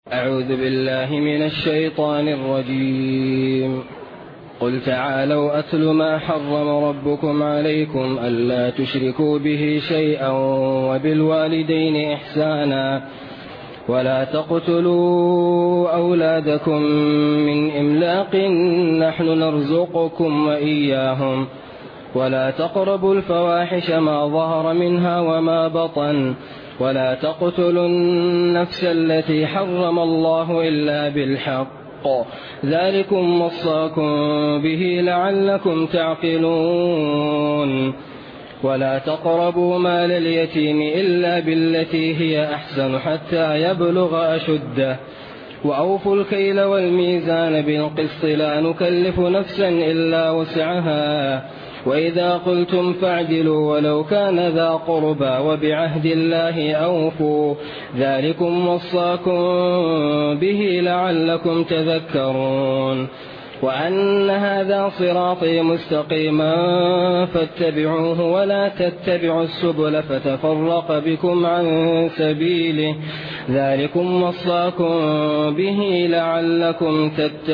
أعوذ بالله من الشيطان الرجيم. قل تعالوا أتل ما حرم ربكم عليكم ألا تشركوا به شيئا وبالوالدين إحسانا ولا تقتلوا أولادكم من إملاق نحن نرزقكم وإياهم ولا تقربوا الفواحش ما ظهر منها وما بطن ولا تقتلوا النفس التي حرم الله إلا بالحق ذلكم وصاكم به لعلكم تعقلون ولا تقربوا مال اليتيم إلا بالتي هي أحسن حتى يبلغ أشده وأوفوا الكيل والميزان بالقسط لا نكلف نفسا إلا وسعها وإذا قلتم فاعدلوا ولو كان ذا قربى وبعهد الله أوفوا ذلكم وصاكم به لعلكم تذكرون وأن هذا صراطي مستقيما فاتبعوه ولا تتبعوا السبل فتفرق بكم عن سبيله ذلكم وصاكم به لعلكم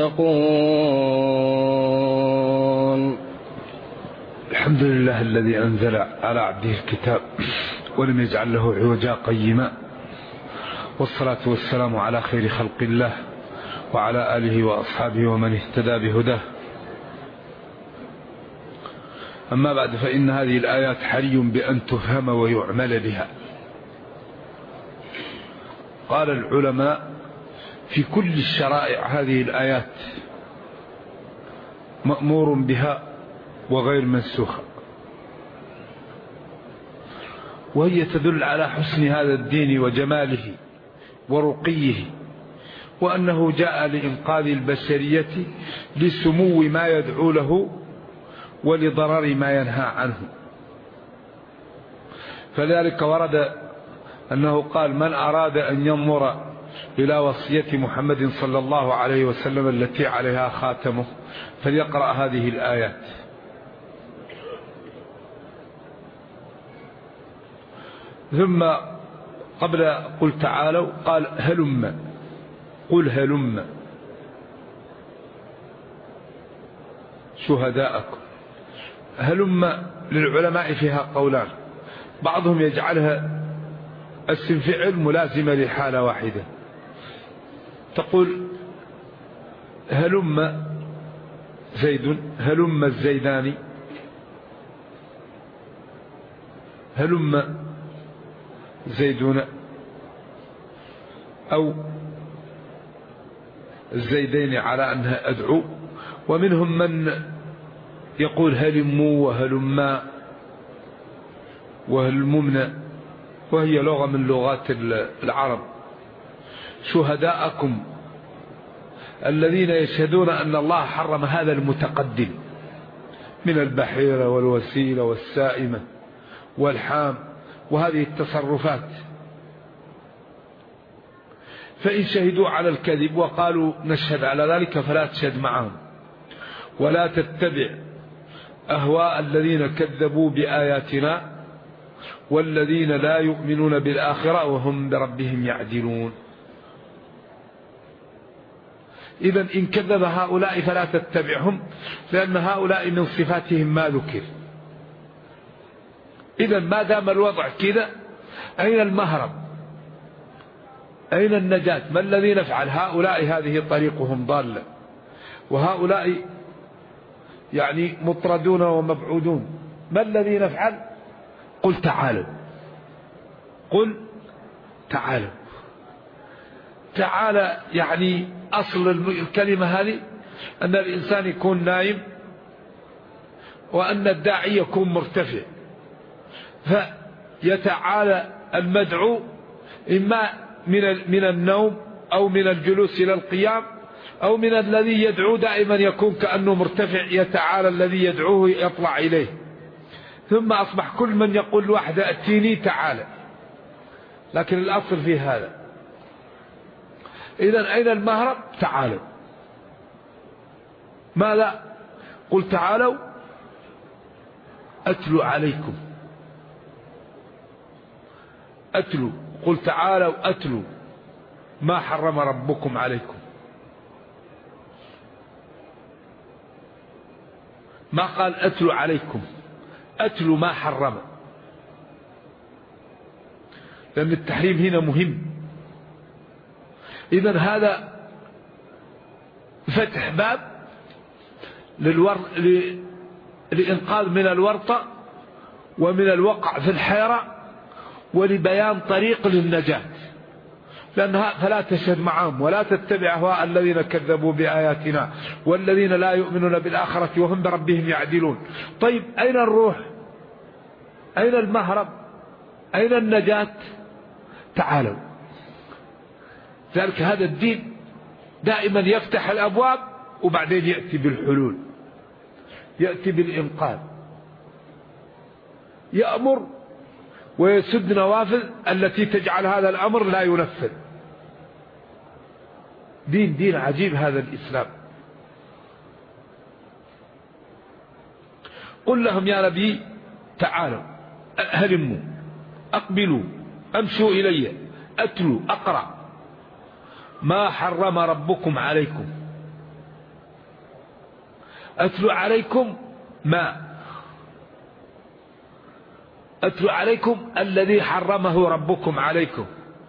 تتقون. الحمد لله الذي أنزل على عبده الكتاب ولم يجعل له عوجا قيما، والصلاة والسلام على خير خلق الله وعلى آله وأصحابه ومن اهتدى بهداه. أما بعد، فإن هذه الآيات حري بأن تفهم ويعمل بها. قال العلماء في كل الشرائع هذه الآيات مأمور بها وغير منسوخة، وهي تدل على حسن هذا الدين وجماله ورقيه، وأنه جاء لإنقاذ البشرية لسمو ما يدعو له ولضرر ما ينهى عنه. فذلك ورد أنه قال: من أراد أن ينظر إلى وصية محمد صلى الله عليه وسلم التي عليها خاتمه فليقرأ هذه الآيات. ثم قبل قل تعالوا قال: هلم، قل هلم شهداءكم. هلم للعلماء فيها قولان، بعضهم يجعلها اسم فعل ملازمة لحالة واحدة، تقول هلم زيد، هلم الزيدان، هلم زيدون، أو الزيدين على أنها أدعو. ومنهم من يقول هلموا وهلما وهلممنا، وهي لغة من لغات العرب. شهداءكم الذين يشهدون أن الله حرم هذا المتقدم من البحيرة والوسيلة والسائمة والحام وهذه التصرفات، فإن شهدوا على الكذب وقالوا نشهد على ذلك فلا تشهد معهم، ولا تتبع أهواء الذين كذبوا بآياتنا والذين لا يؤمنون بالآخرة وهم بربهم يعدلون. إذن إن كذب هؤلاء فلا تتبعهم، لأن هؤلاء من صفاتهم ما ذكر. إذن ما دام الوضع كذا، أين المهرب؟ أين النجاة؟ ما الذي نفعل؟ هؤلاء هذه طريقهم ضالة، وهؤلاء يعني مطردون ومبعودون. ما الذي نفعل؟ قل تعالوا، قل تعالوا. تعالى يعني أصل الكلمة هذه أن الإنسان يكون نايم وأن الداعي يكون مرتفع، فيتعالى المدعو إما من النوم أو من الجلوس إلى القيام، أو من الذي يدعو دائما يكون كأنه مرتفع، يتعالى الذي يدعوه يطلع إليه. ثم أصبح كل من يقول واحد أتيني تعالى، لكن الأصل في هذا. إذن أين المهرب؟ تعالوا. ماذا؟ قل تعالوا أتلو عليكم، أتلو، قل تعالوا أتلو ما حرم ربكم عليكم، ما قال أتلو عليكم، أتلو ما حرم، لأن التحريم هنا مهم. إذن هذا فتح باب للإنقاذ من الورطة ومن الوقع في الحيرة، ولبيان طريق للنجاة. لأنها فلا تشهد معهم ولا تتبع أهواء الذين كذبوا بآياتنا والذين لا يؤمنون بالآخرة وهم بربهم يعدلون. طيب أين الروح؟ أين المهرب؟ أين النجاة؟ تعالوا. ذلك هذا الدين دائما يفتح الأبواب وبعدين يأتي بالحلول، يأتي بالإنقاذ، يأمر ويسد نوافذ التي تجعل هذا الأمر لا ينفذ. دين عجيب هذا الإسلام. قل لهم يا نبي تعالوا، هلموا، أقبلوا، أمشوا إلي، أتلوا، أقرأ ما حرم ربكم عليكم. أتلو عليكم ما أتلو عليكم الذي حرمه ربكم عليكم.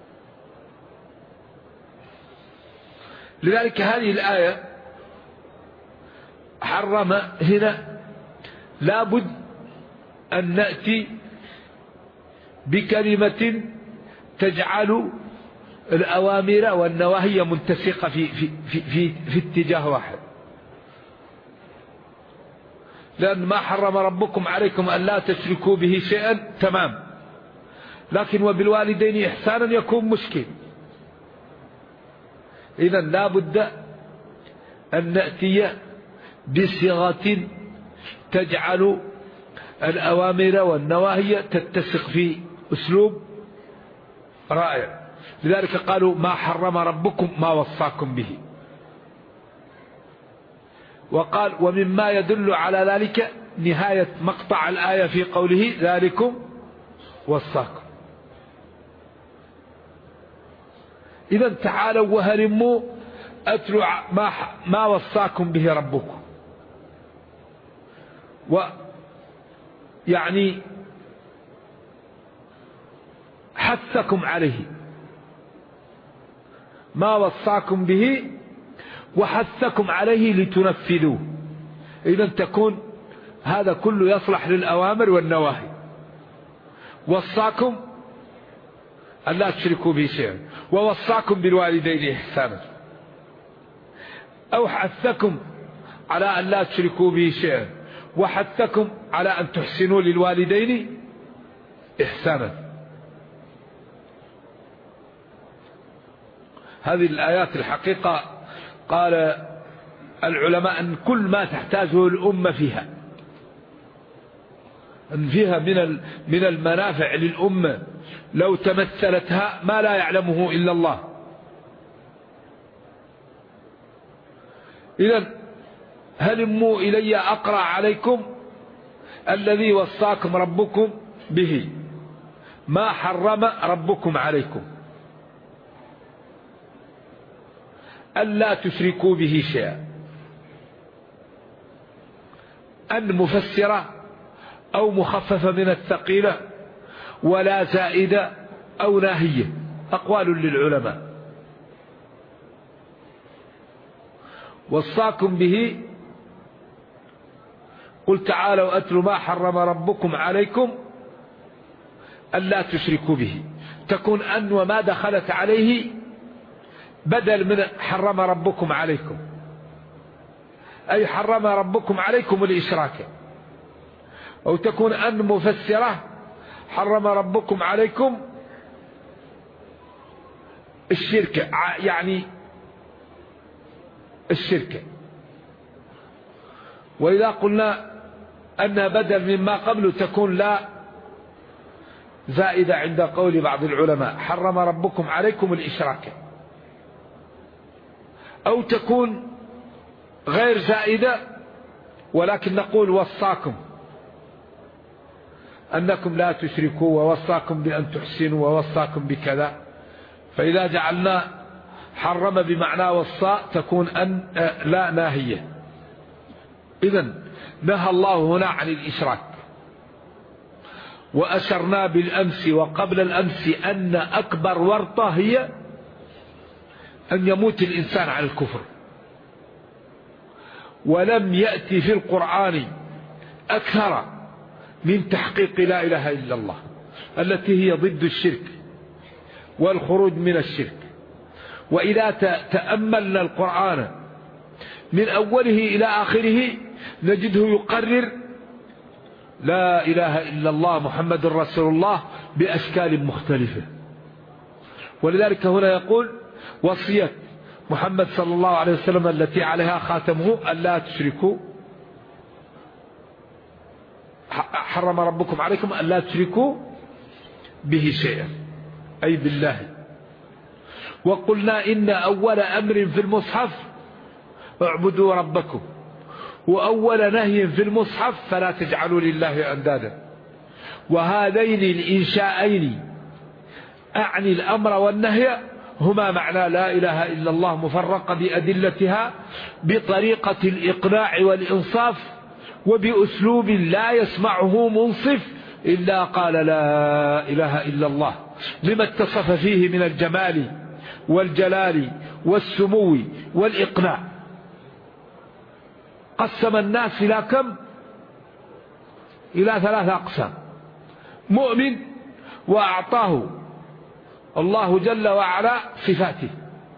لذلك هذه الآية حرم هنا لابد أن نأتي بكلمة تجعل الأوامر والنواهي متسقة في اتجاه واحد. لأن ما حرم ربكم عليكم أن لا تشركوا به شيئا تمام، لكن وبالوالدين إحسانا يكون مشكل. إذن لا بد أن نأتي بصيغة تجعل الأوامر والنواهي تتسق في أسلوب رائع. لذلك قالوا ما حرم ربكم ما وصاكم به. وقال ومما يدل على ذلك نهاية مقطع الآية في قوله ذلكم وصاكم. إذن تعالوا وهلموا أتلوا ما وصاكم به ربكم، ويعني حثكم عليه، ما وصاكم به وحثكم عليه لتنفذوه. إذن تكون هذا كله يصلح للأوامر والنواهي. وصاكم أن لا تشركوا به شيئا، ووصاكم بالوالدين إحسانا، أو حثكم على أن لا تشركوا به شيئا وحثكم على أن تحسنوا للوالدين إحسانا. هذه الآيات الحقيقة قال العلماء أن كل ما تحتاجه الأمة فيها، أن فيها من المنافع للأمة لو تمثلتها ما لا يعلمه إلا الله. إذن هلموا إلي أقرأ عليكم الذي وصاكم ربكم به، ما حرم ربكم عليكم ألا تشركوا به شيئا. أن مفسرة أو مخففة من الثقيلة، ولا زائدة أو ناهية، أقوال للعلماء. وصاكم به قل تعالوا أتلوا ما حرم ربكم عليكم ألا تشركوا به، تكون أن وما دخلت عليه بدل من حرم ربكم عليكم، أي حرم ربكم عليكم الإشراك. أو تكون أن مفسرة حرم ربكم عليكم الشرك، يعني الشرك. وإذا قلنا أن بدل مما قبل تكون لا زائدة عند قول بعض العلماء، حرم ربكم عليكم الإشراك. أو تكون غير زائدة ولكن نقول وصاكم أنكم لا تشركوا، ووصاكم بأن تحسنوا، ووصاكم بكذا. فإذا جعلنا حرم بمعنى والصاء تكون أن لا ناهية. إذن نهى الله هنا عن الإشراك. وأشرنا بالأمس وقبل الأمس أن أكبر ورطة هي أن يموت الإنسان على الكفر. ولم يأتي في القرآن أكثر من تحقيق لا إله إلا الله التي هي ضد الشرك والخروج من الشرك. وإذا تأملنا القرآن من أوله إلى آخره نجده يقرر لا إله إلا الله محمد رسول الله بأشكال مختلفة. ولذلك هنا يقول وصية محمد صلى الله عليه وسلم التي عليها خاتمه ألا تشركوا، حرم ربكم عليكم ألا تشركوا به شيئا أي بالله. وقلنا إن أول أمر في المصحف اعبدوا ربكم، وأول نهي في المصحف فلا تجعلوا لله أندادا. وهذين الإنشاءين أعني الأمر والنهي هما معنى لا إله إلا الله مفرقة بأدلتها بطريقة الإقناع والإنصاف وبأسلوب لا يسمعه منصف إلا قال لا إله إلا الله لما اتصف فيه من الجمال والجلال والسمو والإقناع. قسم الناس إلى كم؟ إلى 3 أقسام: مؤمن وأعطاه الله جل وعلا صفاته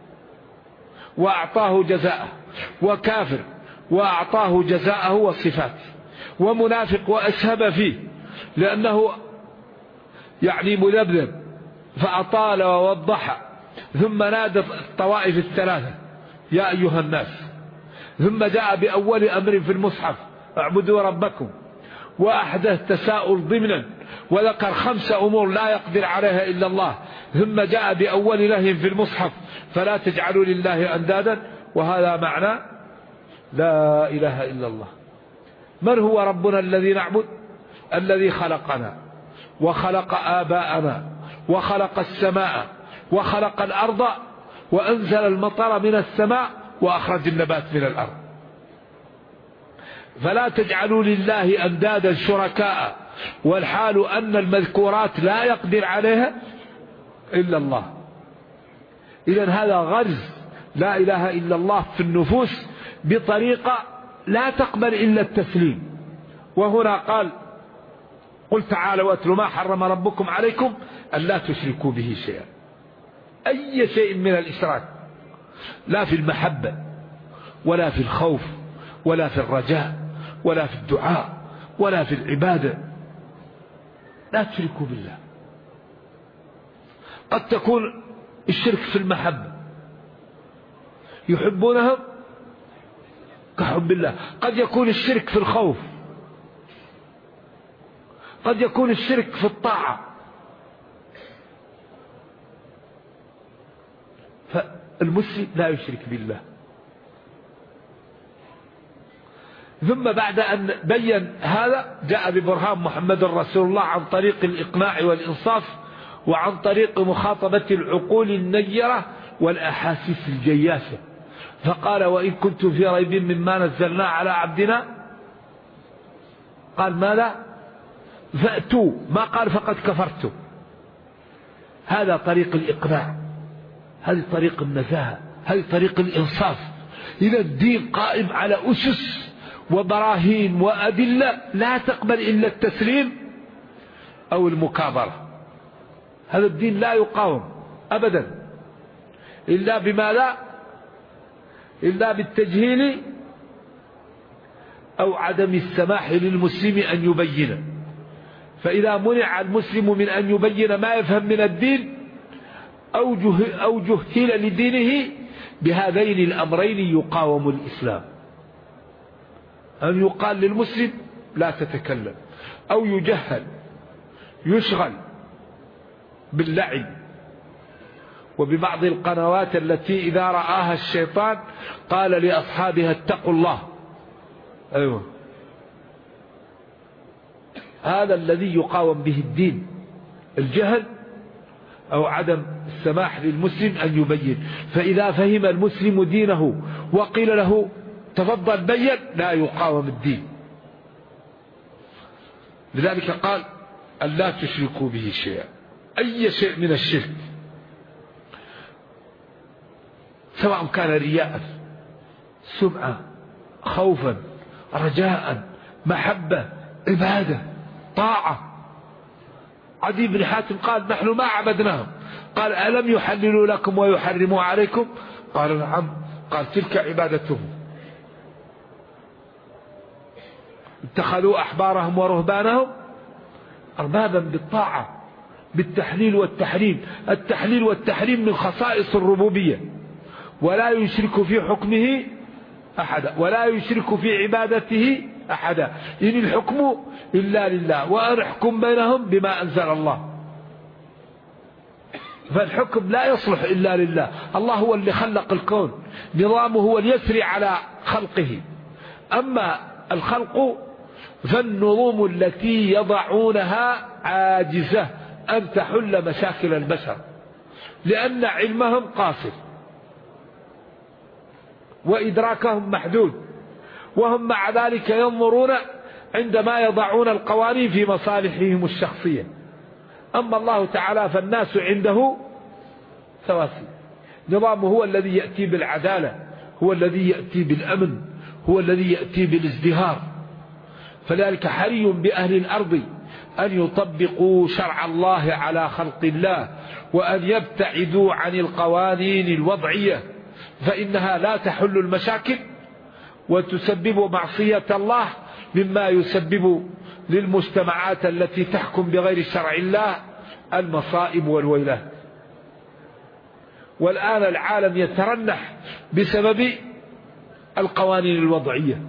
وأعطاه جزاءه، وكافر وأعطاه جزاءه وصفاته، ومنافق وأسهب فيه لأنه يعني مذبذب فأطال ووضح، ثم نادى الطوائف الثلاثة يا أيها الناس، ثم جاء بأول أمر في المصحف اعبدوا ربكم، وأحدث تساؤل ضمنا وذكر 5 أمور لا يقدر عليها إلا الله، ثم جاء بأول نهي في المصحف فلا تجعلوا لله أندادا. وهذا معنى لا إله إلا الله. من هو ربنا الذي نعبد؟ الذي خلقنا وخلق آباءنا وخلق السماء وخلق الأرض وأنزل المطر من السماء وأخرج النبات من الأرض. فلا تجعلوا لله أندادا شركاء، والحال أن المذكورات لا يقدر عليها إلا الله. إذن هذا غرز لا إله إلا الله في النفوس بطريقة لا تقبل إلا التسليم. وهنا قال قل تعالوا واتلوا ما حرم ربكم عليكم ألا تشركوا به شيئا. أي شيء من الإشراك، لا في المحبة ولا في الخوف ولا في الرجاء ولا في الدعاء ولا في العبادة، لا تشركوا بالله. قد تكون الشرك في المحبة، يحبونهم كحب الله. قد يكون الشرك في الخوف، قد يكون الشرك في الطاعة. فالمسلم لا يشرك بالله. ثم بعد أن بين هذا جاء ببرهان محمد رسول الله عن طريق الإقناع والإنصاف، وعن طريق مخاطبة العقول النيرة والأحاسيس الجياشة. فقال وإن كنتم في ريب مما نزلنا على عبدنا، قال ما لا فأتوا، ما قال فقد كفرتم. هذا طريق الإقناع، هذه طريق النزاهة، هذه طريق الإنصاف. إذا الدين قائم على أسس وبراهين وأدلة لا تقبل إلا التسليم أو المكابرة. هذا الدين لا يقاوم أبدا إلا بما لا، إلا بالتجهيل أو عدم السماح للمسلم أن يبين. فإذا منع المسلم من أن يبين ما يفهم من الدين أو جهل لدينه بهذين الأمرين يقاوم الإسلام: أن يقال للمسلم لا تتكلم، أو يجهل يشغل باللعب وببعض القنوات التي إذا رآها الشيطان قال لأصحابها اتقوا الله. أيوة، هذا الذي يقاوم به الدين: الجهل أو عدم السماح للمسلم أن يبين. فإذا فهم المسلم دينه وقيل له تفضل بين لا يقاوم الدين. لذلك قال أن لا تشركوا به شيئا، أي شيء من الشرك سواء كان رياء، سمعة، خوفا، رجاء، محبة، عبادة، طاعة. عدي بن حاتم قال نحن ما عبدناهم. قال ألم يحللوا لكم ويحرموا عليكم؟ قال نعم. قال تلك عبادتهم. اتخذوا أحبارهم ورهبانهم أربابا بالطاعة بالتحليل والتحريم. التحليل والتحريم من خصائص الربوبية، ولا يشرك في حكمه أحدا ولا يشرك في عبادته أحدا. إن الحكم إلا لله وأن احكم بينهم بما أنزل الله. فالحكم لا يصلح إلا لله. الله هو اللي خلق الكون، نظامه هو اليسري على خلقه. أما الخلق فالنظم التي يضعونها عاجزة أن تحل مشاكل البشر، لأن علمهم قاصر وإدراكهم محدود، وهم مع ذلك ينظرون عندما يضعون القوانين في مصالحهم الشخصية. أما الله تعالى فالناس عنده سواسية. نظامه هو الذي يأتي بالعدالة، هو الذي يأتي بالأمن، هو الذي يأتي بالازدهار. فلذلك حري بأهل الأرض أن يطبقوا شرع الله على خلق الله، وأن يبتعدوا عن القوانين الوضعية، فإنها لا تحل المشاكل وتسبب معصية الله، مما يسبب للمجتمعات التي تحكم بغير شرع الله المصائب والويلات. والآن العالم يترنح بسبب القوانين الوضعية،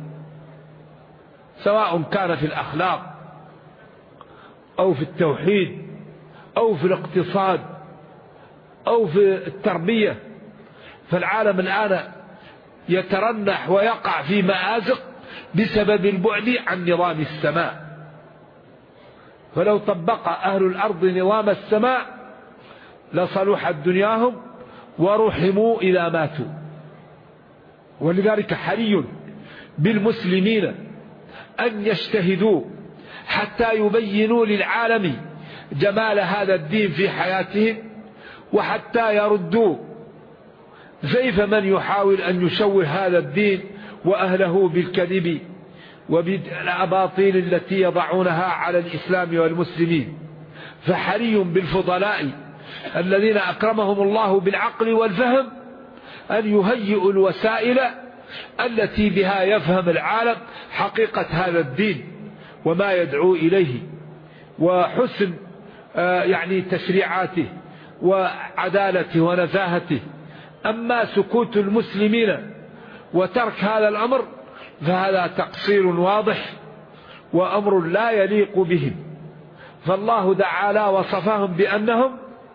سواء كان في الأخلاق أو في التوحيد أو في الاقتصاد أو في التربية. فالعالم الآن يترنح ويقع في مآزق بسبب البعد عن نظام السماء. فلو طبق أهل الأرض نظام السماء لصلحت دنياهم ورحموا إذا ماتوا. ولذلك حري بالمسلمين أن يجتهدوا حتى يبينوا للعالم جمال هذا الدين في حياتهم، وحتى يردوا زيف من يحاول أن يشوه هذا الدين وأهله بالكذب وبالأباطيل التي يضعونها على الإسلام والمسلمين. فحري بالفضلاء الذين أكرمهم الله بالعقل والفهم أن يهيئوا الوسائل التي بها يفهم العالم حقيقة هذا الدين وما يدعو إليه، وحسن يعني تشريعاته وعدالته ونزاهته. أما سكوت المسلمين وترك هذا الأمر فهذا تقصير واضح وأمر لا يليق بهم. فالله تعالى وصفهم بأنهم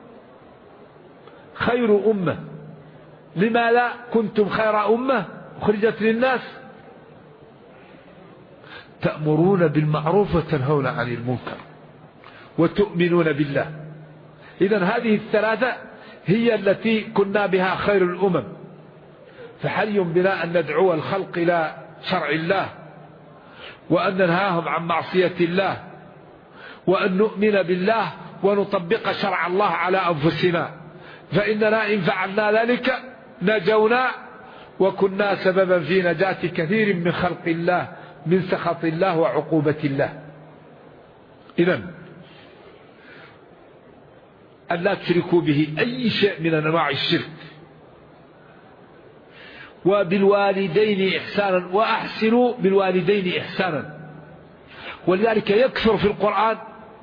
خير أمة. لماذا كنتم خير أمة أخرجت للناس؟ تأمرون بالمعروف وتنهون عن المنكر وتؤمنون بالله. إذن هذه الثلاثة هي التي كنا بها خير الأمم. فحري بنا أن ندعو الخلق إلى شرع الله، وأن ننهاهم عن معصية الله، وأن نؤمن بالله ونطبق شرع الله على أنفسنا. فإننا إن فعلنا ذلك نجونا وكنا سببا في نجاة كثير من خلق الله من سخط الله وعقوبة الله. إذن أن لا تشركوا به أي شيء من أنواع الشرك. وبالوالدين إحسانا وأحسنوا بالوالدين إحسانا. ولذلك يكثر في القرآن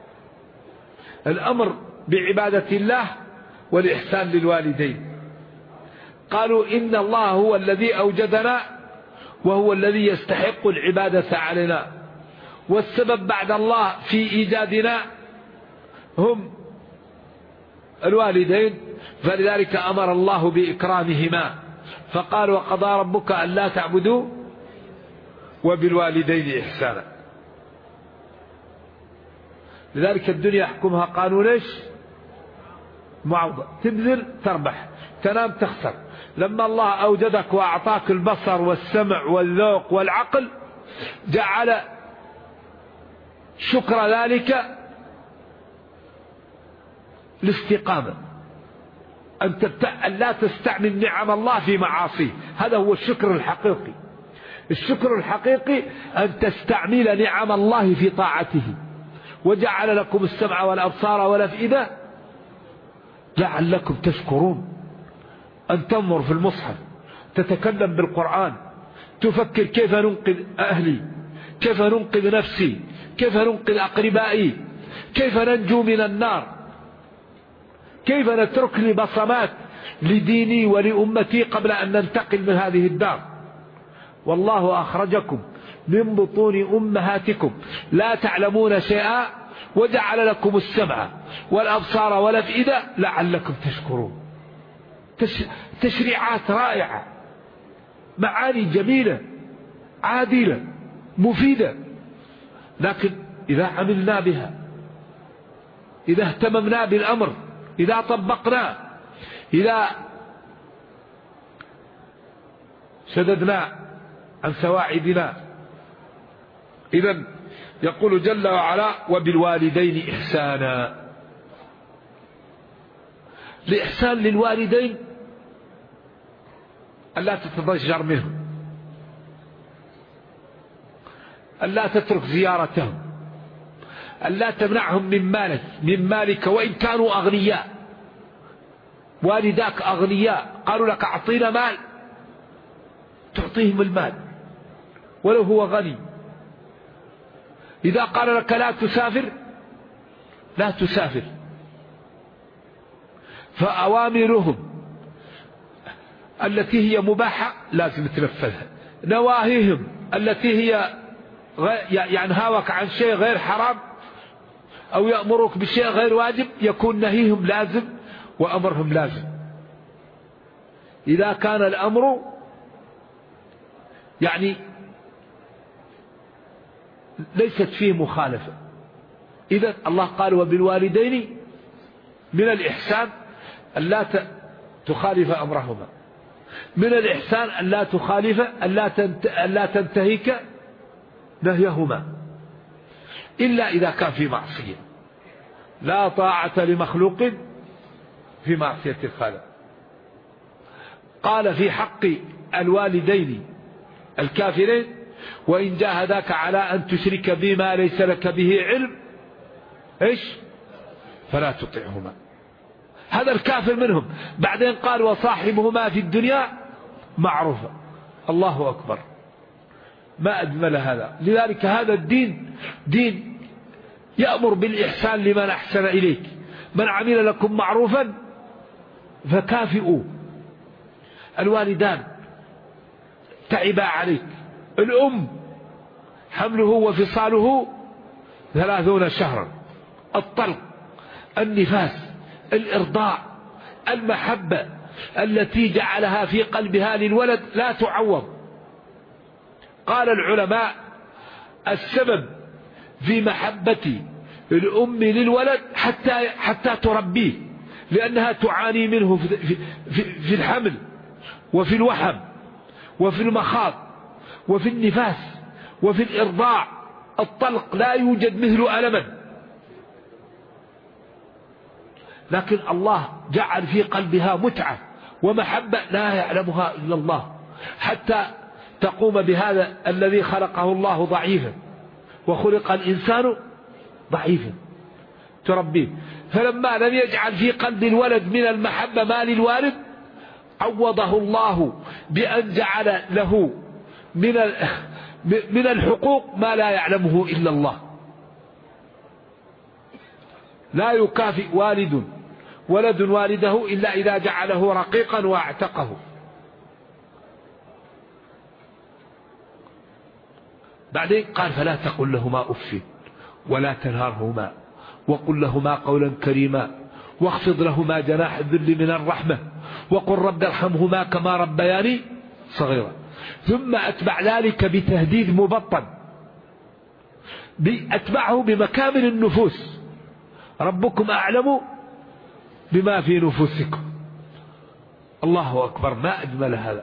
الأمر بعبادة الله والإحسان للوالدين. قالوا إن الله هو الذي أوجدنا وهو الذي يستحق العبادة علينا، والسبب بعد الله في إيجادنا هم الوالدين، فلذلك أمر الله بإكرامهما فقال وقضى ربك ألا تعبدوا وبالوالدين إحسانا. لذلك الدنيا يحكمها قانون إيش؟ معوضة، تبذل تربح، تنام تخسر. لما الله أوجدك وأعطاك البصر والسمع والذوق والعقل جعل شكر ذلك الاستقامة، أن لا تستعمل نعم الله في معاصيه. هذا هو الشكر الحقيقي. الشكر الحقيقي أن تستعمل نعم الله في طاعته. وجعل لكم السمع والأبصار والأفئدة لعلكم تشكرون. أن تنظر في المصحف، تتكلم بالقرآن، تفكر كيف ننقذ أهلي، كيف ننقذ نفسي، كيف ننقذ أقربائي، كيف ننجو من النار، كيف نترك لي بصمات لديني ولأمتي قبل أن ننتقل من هذه الدار. والله أخرجكم من بطون أمهاتكم لا تعلمون شيئا وجعل لكم السمع والأبصار والأفئدة لعلكم تشكرون. تشريعات رائعة، معاني جميلة عادلة مفيدة، لكن إذا عملنا بها، إذا اهتممنا بالأمر، إذا طبقنا، إذا سددنا عن سواعدنا. إذن يقول جل وعلا: وبالوالدين إحسانا. الإحسان للوالدين ألا تتضجر منهم، ألا تترك زيارتهم، ألا تمنعهم من مالك وإن كانوا أغنياء. والداك أغنياء، قالوا لك أعطينا مال، تعطيهم المال ولو هو غني. إذا قال لك لا تسافر، لا تسافر. فأوامرهم التي هي مباحة لازم تنفذها، نواهيهم التي هي ينهاك عن شيء غير حرام أو يأمرك بشيء غير واجب يكون نهيهم لازم وأمرهم لازم. إذا كان الأمر يعني ليست فيه مخالفة، إذا الله قال: وبالوالدين من الإحسان ألا تخالف أمرهما، من الإحسان ألا تخالف ألا تنتهك نهيهما إلا إذا كان في معصية. لا طاعة لمخلوق في معصية الخالق. قال في حق الوالدين الكافرين: وإن جاهداك على أن تشرك بما ليس لك به علم فلا تطعهما. هذا الكافر منهم. بعدين قال: وصاحبهما في الدنيا معروفا. الله أكبر، ما أجمل هذا. لذلك هذا الدين دين يأمر بالإحسان لمن أحسن إليك. من عمل لكم معروفا فكافئوا. الوالدان تعبا عليك. الأم حمله وفصاله 30 شهرا. الطلق، النفاس، الإرضاع، المحبة التي جعلها في قلبها للولد لا تعوض. قال العلماء: السبب في محبة الأم للولد حتى تربيه، لأنها تعاني منه في الحمل وفي الوحم وفي المخاض وفي النفاس وفي الإرضاع. الطلق لا يوجد مثل ألما، لكن الله جعل في قلبها متعة ومحبة لا يعلمها إلا الله، حتى تقوم بهذا الذي خلقه الله ضعيفا وخلق الإنسان ضعيفا تربيه. فلما لم يجعل في قلب الولد من المحبة ما للوالد عوضه الله بأن جعل له من الحقوق ما لا يعلمه إلا الله. لا يكافئ ولد والده إلا إذا جعله رقيقا واعتقه. بعدين قال: فلا تقل لهما أف ولا تنهرهما وقل لهما قولا كريما واخفض لهما جناح الذل من الرحمة وقل رب ارحمهما كما ربياني صغيرا. ثم أتبع ذلك بتهديد مبطن، أتبعه بمكامن النفوس: ربكم أعلم بما في نفوسكم. الله أكبر، ما أجمل هذا.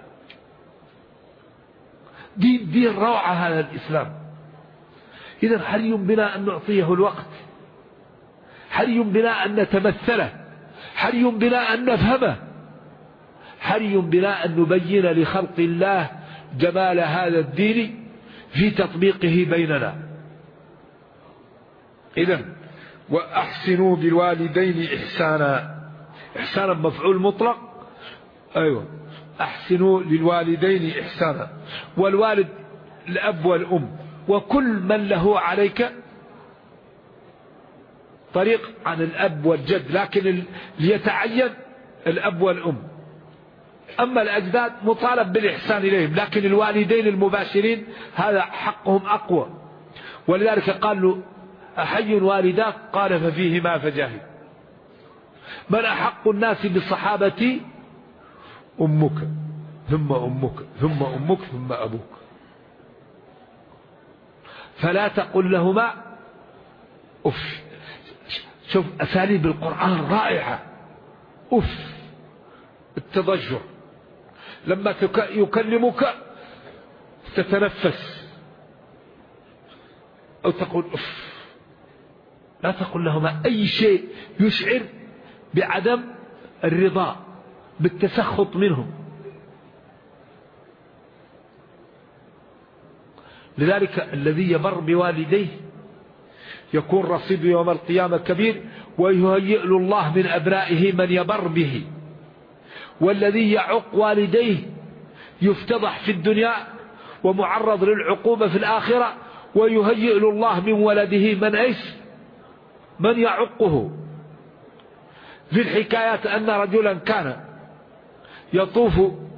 دين روعة هذا الإسلام. إذن حري بنا أن نعطيه الوقت، حري بنا أن نتمثله، حري بنا أن نفهمه، حري بنا أن نبين لخلق الله جمال هذا الدين في تطبيقه بيننا. إذن وأحسنوا بالوالدين إحسانا. إحسانا مفعول مطلق، أيوة، أحسنوا للوالدين إحسانا. والوالد الأب والأم، وكل من له عليك طريق عن الأب والجد، لكن ليتعين الأب والأم. أما الأجداد مطالب بالإحسان إليهم، لكن الوالدين المباشرين هذا حقهم أقوى. ولذلك قال له أحي والداك؟ قال ففيهما فجاهد. من أحق الناس بالصحابة؟ أمك ثم أمك ثم أمك ثم أبوك. فلا تقل لهما أف. شوف أساليب القرآن رائعة. أف، التضجر، لما يكلمك تتنفس أو تقول أف. لا تقل لهما أي شيء يشعر بعدم الرضا، بالتسخط منهم. لذلك الذي يبر بوالديه يكون رصيد يوم القيامة كبير، ويهيئ له الله من أبنائه من يبر به. والذي يعق والديه يفتضح في الدنيا ومعرض للعقوبة في الآخرة، ويهيئ له الله من ولده من يعقه. في الحكايات أن رجلا كان يطوف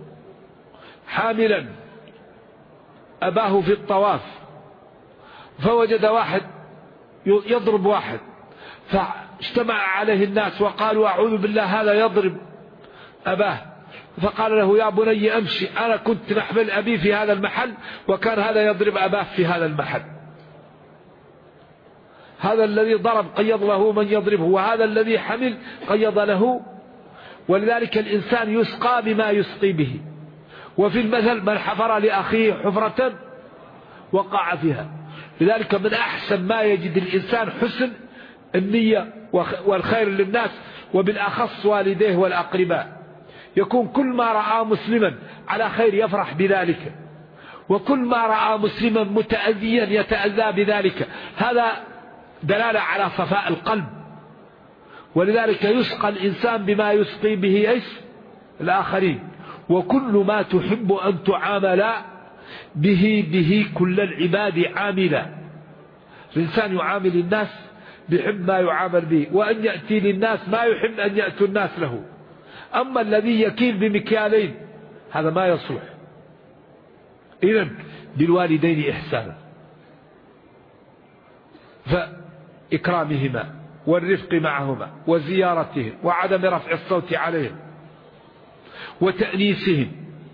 حاملا أباه في الطواف، فوجد واحد يضرب واحد، فاجتمع عليه الناس وقالوا أعوذ بالله هذا يضرب أباه. فقال له يا بني أمشي، أنا كنت نحمل أبي في هذا المحل وكان هذا يضرب أباه في هذا المحل. هذا الذي ضرب قيض له من يضربه، وهذا الذي حمل قيض له. ولذلك الإنسان يسقى بما يسقي به. وفي المثل من حفر لأخيه حفرة وقع فيها. لذلك من أحسن ما يجد الإنسان حسن النية والخير للناس، وبالأخص والديه والأقرباء. يكون كل ما رأى مسلما على خير يفرح بذلك، وكل ما رأى مسلما متأذيا يتأذى بذلك. هذا دلالة على صفاء القلب. ولذلك يسقى الإنسان بما يسقي به الآخرين. وكل ما تحب أن تعامل به كل العباد عاملا. الإنسان يعامل الناس بيحب ما يعامل به، وأن يأتي للناس ما يحب أن يأتوا الناس له. أما الذي يكيل بمكيالين هذا ما يصلح. إذن بالوالدين إحسانا، فإكرامهما والرفق معهما وزيارتهم وعدم رفع الصوت عليهم وتأنيسهم.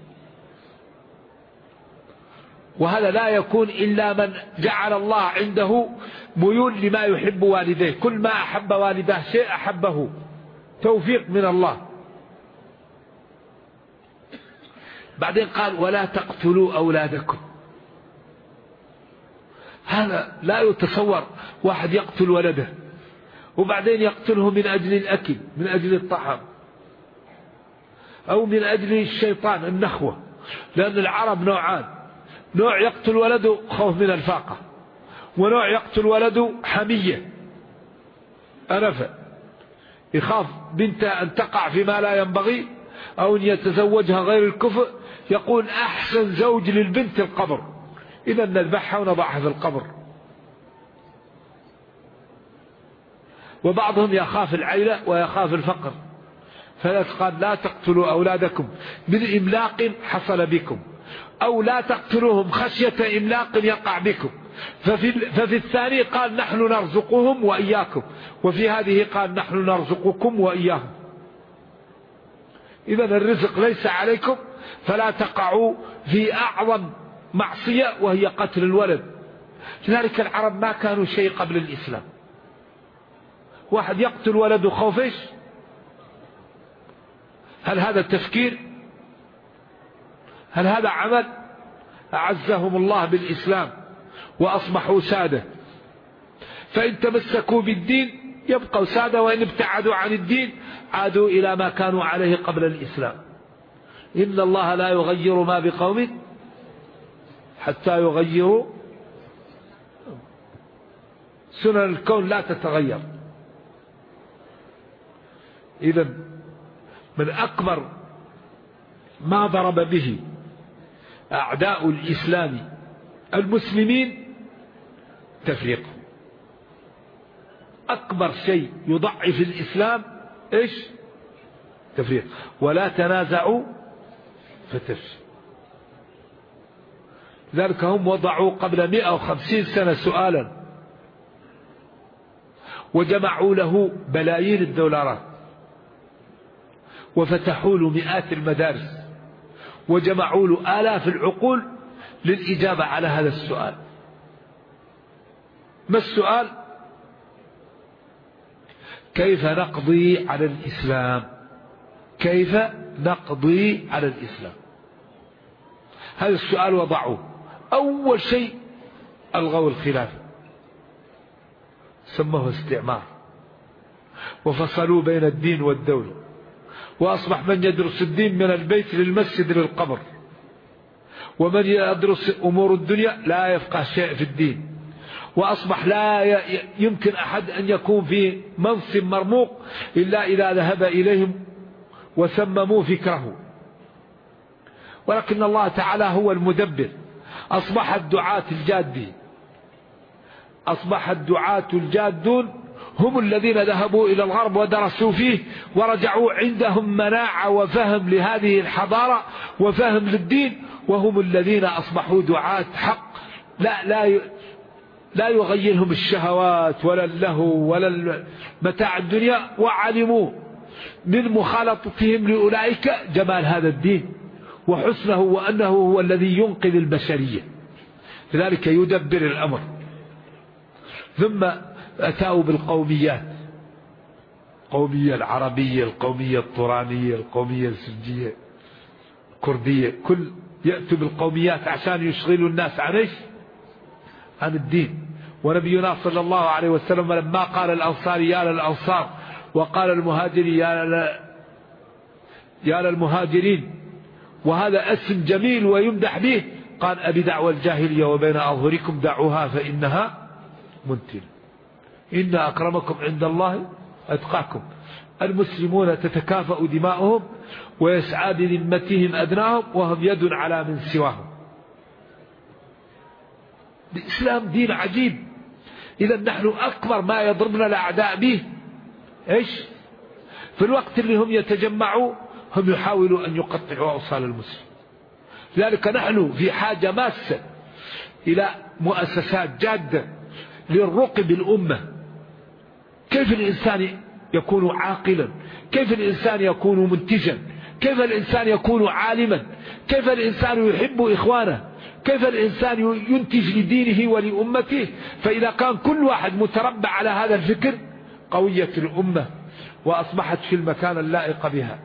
وهذا لا يكون إلا من جعل الله عنده ميول لما يحب والديه. كل ما أحب والداه شيء أحبه، توفيق من الله. بعدين قال ولا تقتلوا أولادكم. هذا لا يتصور واحد يقتل ولده وبعدين يقتله من أجل الأكل، من أجل الطعام، أو من أجل الشيطان النخوة. لأن العرب نوعان: نوع يقتل ولده خوف من الفاقة، ونوع يقتل ولده حمية، أنفة، يخاف بنته أن تقع فيما لا ينبغي أو أن يتزوجها غير الكفء. يقول أحسن زوج للبنت القبر، إذا نذبحها ونضعها في القبر. وبعضهم يخاف العيلة ويخاف الفقر، فقال لا تقتلوا أولادكم من إملاق حصل بكم، أو لا تقتلوهم خشية إملاق يقع بكم. ففي الثاني قال نحن نرزقهم وإياكم، وفي هذه قال نحن نرزقكم وإياهم. إذا الرزق ليس عليكم، فلا تقعوا في أعظم معصية وهي قتل الولد. لذلك العرب ما كانوا شيء قبل الإسلام. واحد يقتل ولده خوف هل هذا تفكير؟ هل هذا عمل؟ أعزهم الله بالإسلام وأصبحوا سادة، فإن تمسكوا بالدين يبقوا سادة، وإن ابتعدوا عن الدين عادوا إلى ما كانوا عليه قبل الإسلام. إن الله لا يغير ما بقوم حتى يغيروا، سنن الكون لا تتغير. إذن من أكبر ما ضرب به أعداء الإسلام المسلمين تفريقه. أكبر شيء يضعف الإسلام إيش؟ تفريق. ولا تنازعوا فتفشلوا. لذلك هم وضعوا قبل 150 سنة سؤالا وجمعوا له بلايين الدولارات، وفتحوا له مئات المدارس، وجمعوا له آلاف العقول للإجابة على هذا السؤال. ما السؤال؟ كيف نقضي على الإسلام؟ كيف نقضي على الإسلام؟ هذا السؤال وضعوه. أول شيء ألغوا الخلافة، سموه استعمار، وفصلوا بين الدين والدولة، وأصبح من يدرس الدين من البيت للمسجد للقبر، ومن يدرس أمور الدنيا لا يفقه شيء في الدين، وأصبح لا يمكن أحد أن يكون في منصب مرموق إلا إذا ذهب إليهم وسمموا فكره. ولكن الله تعالى هو المدبر. أصبح الدعاة الجادين، أصبح الدعاة الجادون هم الذين ذهبوا إلى الغرب ودرسوا فيه ورجعوا عندهم مناعة وفهم لهذه الحضارة وفهم للدين، وهم الذين أصبحوا دعاة حق. لا يغيرهم الشهوات ولا اللهو ولا متاع الدنيا، وعلموا من مخالطتهم لأولئك جمال هذا الدين وحسنه، وأنه هو الذي ينقذ البشرية. لذلك يدبر الأمر. ثم أتوا بالقوميات، القومية العربية، القومية الطورانية، القومية السرجية، الكردية، كل يأتوا بالقوميات عشان يشغلوا الناس عن ايش؟ عن الدين. ونبينا صلى الله عليه وسلم لما قال الأنصار يا للأنصار، وقال المهاجرين يا للمهاجرين، وهذا اسم جميل ويمدح به، قال أبي دعوى الجاهلية وبين أظهركم دعوها فإنها منتنة، إن أكرمكم عند الله أتقاكم. المسلمون تتكافأ دماؤهم ويسعى بذمتهم أدناهم وهم يد على من سواهم. الإسلام دين عجيب. إذا نحن أكبر ما يضربنا الأعداء به إيش؟ في الوقت اللي هم يتجمعوا هم يحاولوا أن يقطعوا أوصال المسلم. لذلك نحن في حاجة ماسة إلى مؤسسات جادة للرقي بالأمة. كيف الإنسان يكون عاقلا؟ كيف الإنسان يكون منتجا؟ كيف الإنسان يكون عالما؟ كيف الإنسان يحب إخوانه؟ كيف الإنسان ينتج لدينه ولأمته؟ فإذا كان كل واحد متربع على هذا الفكر قوية الأمة وأصبحت في المكان اللائق بها.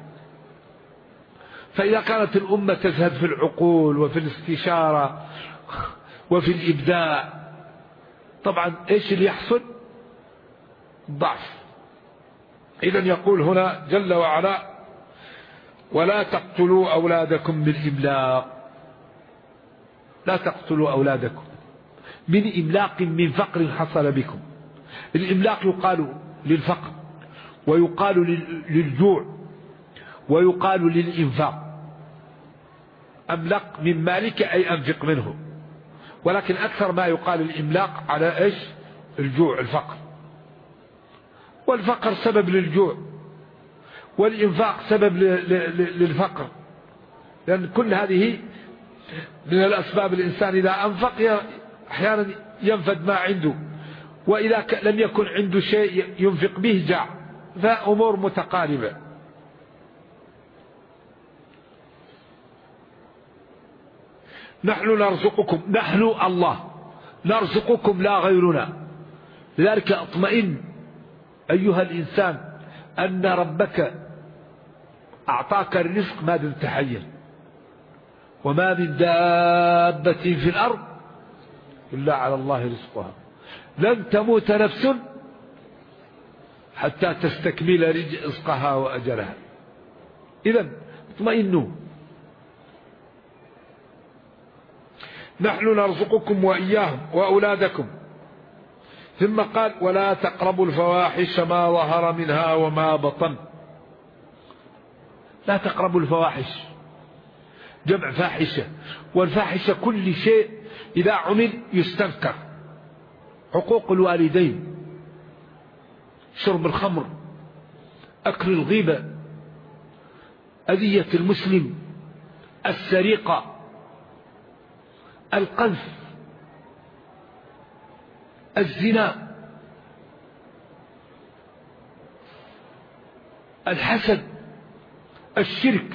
فإذا كانت الأمة تزهد في العقول وفي الاستشارة وفي الإبداع، طبعا إيش اللي يحصل؟ ضعف. إذن يقول هنا جل وعلا ولا تقتلوا أولادكم بالإملاق. لا تقتلوا أولادكم من إملاق من فقر حصل بكم. الإملاق يقال للفقر، ويقال للجوع، ويقال للإنفاق. أملق من مالك أي أنفق منه، ولكن أكثر ما يقال الإملاق على إيش؟ الجوع، الفقر. والفقر سبب للجوع، والإنفاق سبب للفقر، لأن كل هذه من الأسباب. الإنسان إذا أنفق أحيانا ينفد ما عنده، وإذا لم يكن عنده شيء ينفق به جاع، فأمور متقاربة. نحن نرزقكم، نحن الله نرزقكم لا غيرنا. لذلك اطمئن أيها الإنسان أن ربك أعطاك الرزق ما دمت حيا. وما من دابة في الأرض إلا على الله رزقها، لن تموت نفس حتى تستكمل رزقها وأجلها. إذن اطمئنوا، نحن نرزقكم وإياهم وأولادكم. ثم قال ولا تقربوا الفواحش ما ظهر منها وما بطن. لا تقربوا الفواحش، جمع فاحشة، والفاحشة كل شيء إذا عمل يستنكر. عقوق الوالدين، شرب الخمر، أكل الغيبة، أذية المسلم، السرقة، القذف، الزنا، الحسد، الشرك،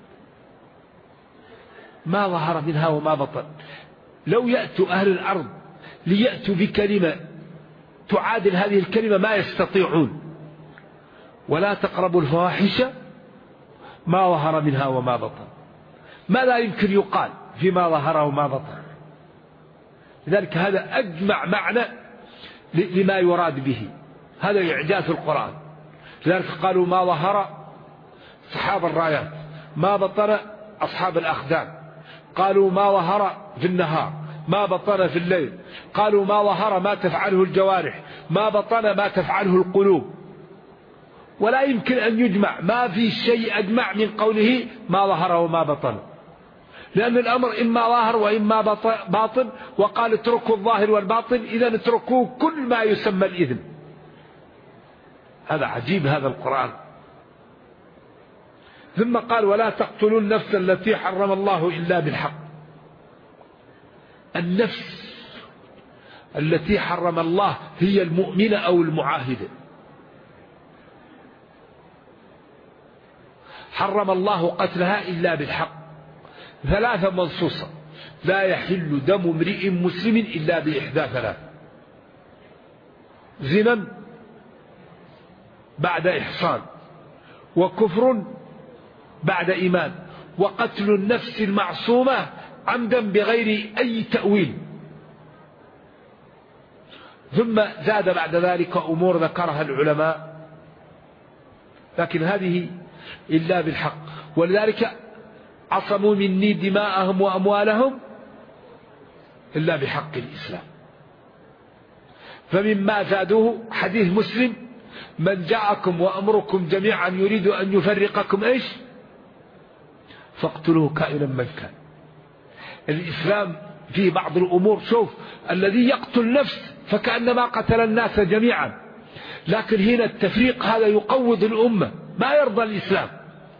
ما ظهر منها وما بطن. لو يأتوا أهل الأرض ليأتوا بكلمة تعادل هذه الكلمة ما يستطيعون. ولا تقربوا الفواحش ما ظهر منها وما بطن، ما لا يمكن يقال فيما ظهر وما بطن. لذلك هذا أجمع معنى لما يراد به، هذا إعجاز القرآن. لذلك قالوا ما ظهر أصحاب الرايات، ما بطن أصحاب الأخدان. قالوا ما ظهر في النهار، ما بطن في الليل. قالوا ما ظهر ما تفعله الجوارح، ما بطن ما تفعله القلوب. ولا يمكن أن يجمع، ما في شيء أجمع من قوله ما ظهر وما بطن، لأن الأمر إما ظاهر وإما باطن. وقال اتركوا الظاهر والباطن، إذا اتركوا كل ما يسمى الإثم. هذا عجيب هذا القرآن. ثم قال ولا تقتلوا النفس التي حرم الله إلا بالحق. النفس التي حرم الله هي المؤمنة أو المعاهدة. حرم الله قتلها إلا بالحق. ثلاثة منصوصة: لا يحل دم امرئ مسلم إلا بإحدى ثلاث: زنا بعد إحصان، وكفر بعد إيمان، وقتل النفس المعصومة عمدا بغير أي تأويل. ثم زاد بعد ذلك أمور ذكرها العلماء، لكن هذه إلا بالحق. ولذلك عصموا مني دماءهم وأموالهم إلا بحق الإسلام. فمما زادوه حديث مسلم: من جاءكم وأمركم جميعا يريد أن يفرقكم إيش فاقتلوه كائنا من كان. الإسلام فيه بعض الأمور، شوف، الذي يقتل نفس فكأنما قتل الناس جميعا، لكن هنا التفريق هذا يقوض الأمة، ما يرضى الإسلام.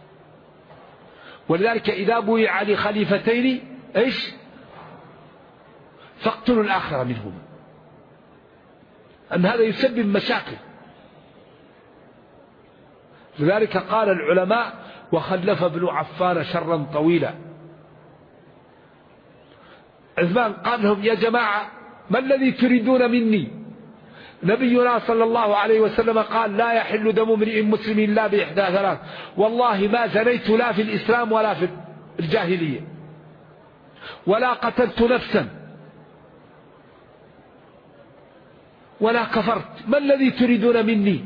ولذلك إذا بويع لخليفتين إيش فاقتلوا الآخر منهما، أن هذا يسبب مشاكل. لذلك قال العلماء: وخلف ابن عفان شرا طويلا. عثمان قال لهم: يا جماعة ما الذي تريدون مني؟ نبينا صلى الله عليه وسلم قال: لا يحل دم امرئ مسلم إلا بإحدى ثلاث: والله ما زنيت لا في الإسلام ولا في الجاهلية، ولا قتلت نفسا، ولا كفرت، ما الذي تريدون مني؟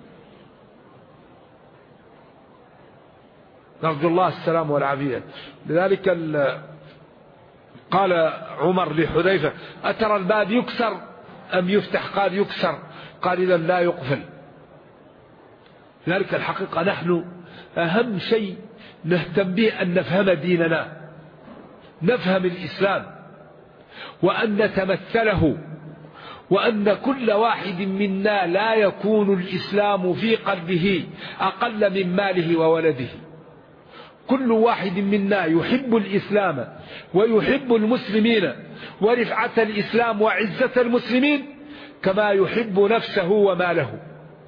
نرجو الله السلام والعافية. لذلك قال عمر لحذيفة: أترى الباب يكسر أم يفتح؟ قال: يكسر. قال: إذا لا يقفل. لذلك الحقيقة نحن أهم شيء نهتم به أن نفهم ديننا، نفهم الإسلام، وأن نتمثله، وأن كل واحد منا لا يكون الإسلام في قلبه أقل من ماله وولده. كل واحد منا يحب الإسلام ويحب المسلمين ورفعة الإسلام وعزة المسلمين كما يحب نفسه وماله.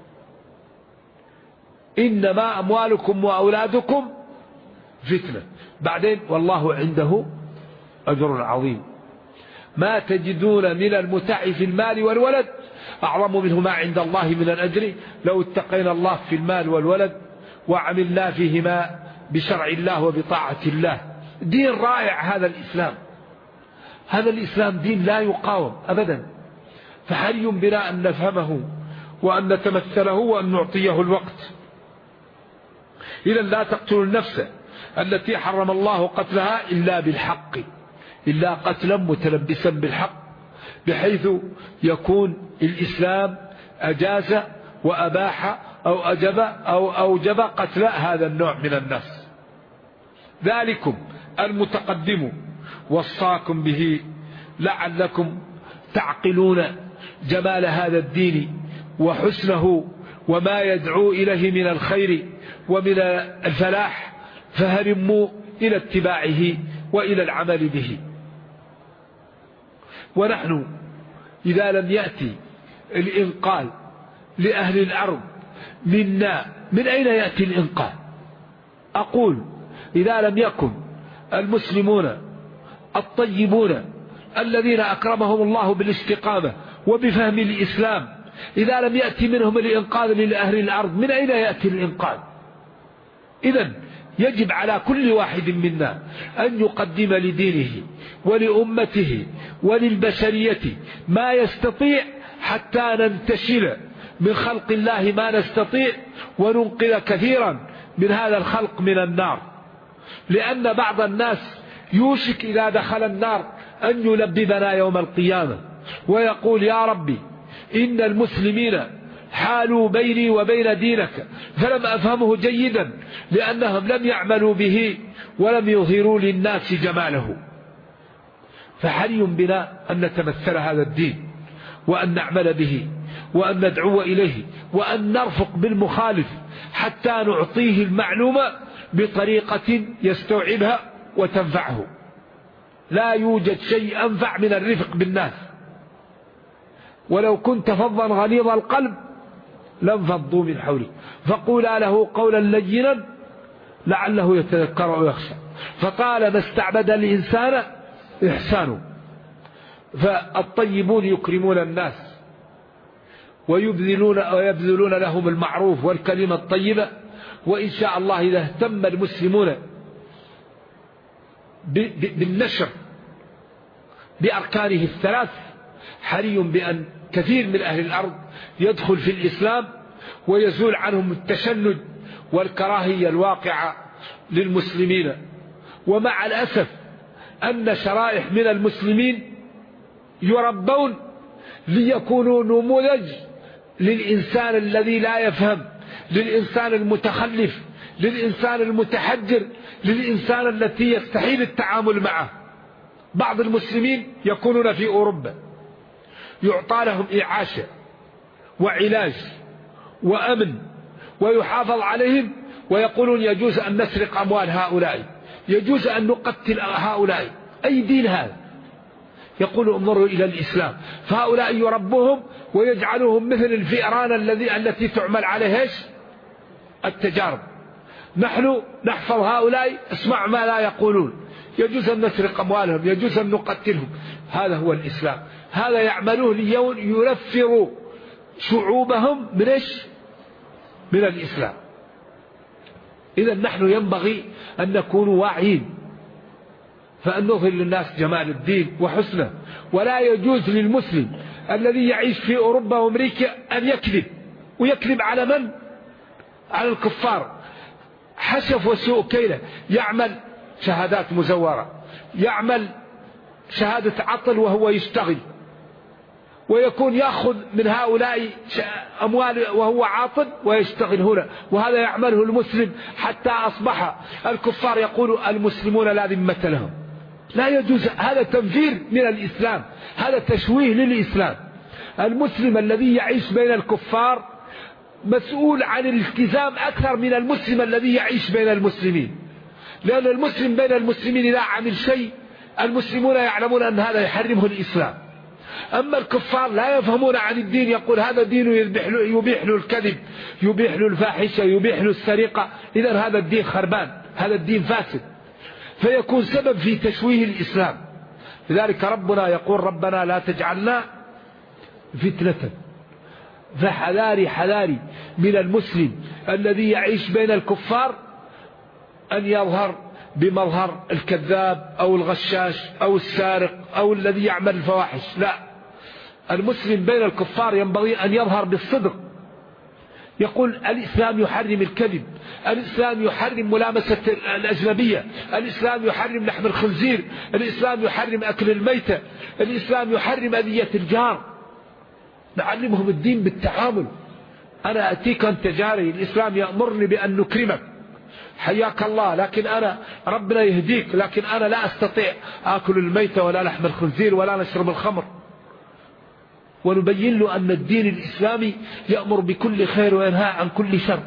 إنما أموالكم وأولادكم فتنة، بعدين والله عنده أجر عظيم. ما تجدون من المتع في المال والولد أعظم منه ما عند الله من الأجر لو اتقينا الله في المال والولد وعملنا فيهما بشرع الله وبطاعة الله. دين رائع هذا الإسلام. هذا الإسلام دين لا يقاوم أبدا، فحري بنا أن نفهمه وأن نتمثله وأن نعطيه الوقت. إذا لا تقتلوا النفس التي حرم الله قتلها إلا بالحق، إلا قتلا متلبسا بالحق، بحيث يكون الإسلام أجاز وأباح أو أوجب قتل هذا النوع من الناس. ذلكم المتقدم وصاكم به لعلكم تعقلون جمال هذا الدين وحسنه وما يدعو إليه من الخير ومن الفلاح، فهرموا إلى اتباعه وإلى العمل به. ونحن إذا لم يأتي الإنقاذ لأهل الأرض منا، من أين يأتي الإنقاذ؟ أقول إذا لم يكن المسلمون الطيبون الذين أكرمهم الله بالاستقامة وبفهم الإسلام، إذا لم يأتي منهم الإنقاذ لأهل الأرض، من أين يأتي الإنقاذ؟ إذن يجب على كل واحد منا أن يقدم لدينه ولأمته وللبشرية ما يستطيع حتى ننتشل من خلق الله ما نستطيع وننقذ كثيرا من هذا الخلق من النار. لأن بعض الناس يوشك إذا دخل النار أن يلببنا يوم القيامة ويقول يا ربي إن المسلمين حالوا بيني وبين دينك فلم أفهمه جيدا لأنهم لم يعملوا به ولم يظهروا للناس جماله. فحري بنا أن نتمثل هذا الدين وأن نعمل به وأن ندعو إليه وأن نرفق بالمخالف حتى نعطيه المعلومة بطريقة يستوعبها وتنفعه. لا يوجد شيء أنفع من الرفق بالناس، ولو كنت فظا غليظ القلب لانفضوا من حولك، فقولا له قولا لينا لعله يتذكر أو يخشى. فطالما استعبد الإنسان إحسانه. فالطيبون يكرمون الناس ويبذلون لهم المعروف والكلمة الطيبة. وإن شاء الله إذا اهتم المسلمون بالنشر بأركانه الثلاث، حري بأن كثير من أهل الأرض يدخل في الإسلام ويزول عنهم التشنج والكراهية الواقعة للمسلمين. ومع الأسف أن شرائح من المسلمين يربون ليكونوا نموذج للإنسان الذي لا يفهم، للإنسان المتخلف، للإنسان المتحجر، للإنسان التي يستحيل التعامل معه. بعض المسلمين يكونون في أوروبا يعطى لهم إعاشة وعلاج وأمن ويحافظ عليهم، ويقولون يجوز أن نسرق أموال هؤلاء، يجوز أن نقتل هؤلاء. أي دين هذا؟ يقول انظروا إلى الإسلام. فهؤلاء يربوهم ويجعلوهم مثل الفئران التي تعمل عليها التجارب. نحن نحفظ هؤلاء، اسمع ما لا يقولون، يجوز أن نسرق أموالهم، يجوز أن نقتلهم. هذا هو الإسلام. هذا يعملوه لينفروا شعوبهم من إيش؟ من الإسلام. إذا نحن ينبغي أن نكون واعيين، فأن نظهر للناس جمال الدين وحسنه. ولا يجوز للمسلم الذي يعيش في أوروبا وأمريكا أن يكذب. ويكذب على من؟ على الكفار. حشف وسوء كيله، يعمل شهادات مزورة، يعمل شهادة عطل وهو يشتغل، ويكون يأخذ من هؤلاء أموال وهو عاطل ويشتغل هنا. وهذا يعمله المسلم حتى أصبح الكفار يقول المسلمون لا ذمة لهم. لا يجوز، هذا تنفير من الإسلام، هذا تشويه للإسلام. المسلم الذي يعيش بين الكفار مسؤول عن الالتزام أكثر من المسلم الذي يعيش بين المسلمين، لأن المسلم بين المسلمين إذا عمل شيء المسلمون يعلمون أن هذا يحرمه الإسلام. أما الكفار لا يفهمون عن الدين، يقول هذا دين يبيح له الكذب، يبيح له الفاحشة، يبيح له السرقة. إذن هذا الدين خربان، هذا الدين فاسد، فيكون سبب في تشويه الإسلام. لذلك ربنا يقول ربنا لا تجعلنا فتنة فحذاري حذاري من المسلم الذي يعيش بين الكفار أن يظهر بمظهر الكذاب أو الغشاش أو السارق أو الذي يعمل الفواحش. لا، المسلم بين الكفار ينبغي أن يظهر بالصدق. يقول الإسلام يحرم الكذب، الإسلام يحرم ملامسة الأجنبية، الإسلام يحرم لحم الخنزير، الإسلام يحرم أكل الميتة، الإسلام يحرم أذية الجار. نعلمهم الدين بالتعامل. أنا أتيك أنت جاري، الإسلام يأمرني بأن نكرمك، حياك الله، لكن أنا ربنا يهديك، لكن أنا لا أستطيع آكل الميتة ولا لحم الخنزير ولا نشرب الخمر. ونبين له أن الدين الإسلامي يأمر بكل خير وينهى عن كل شر.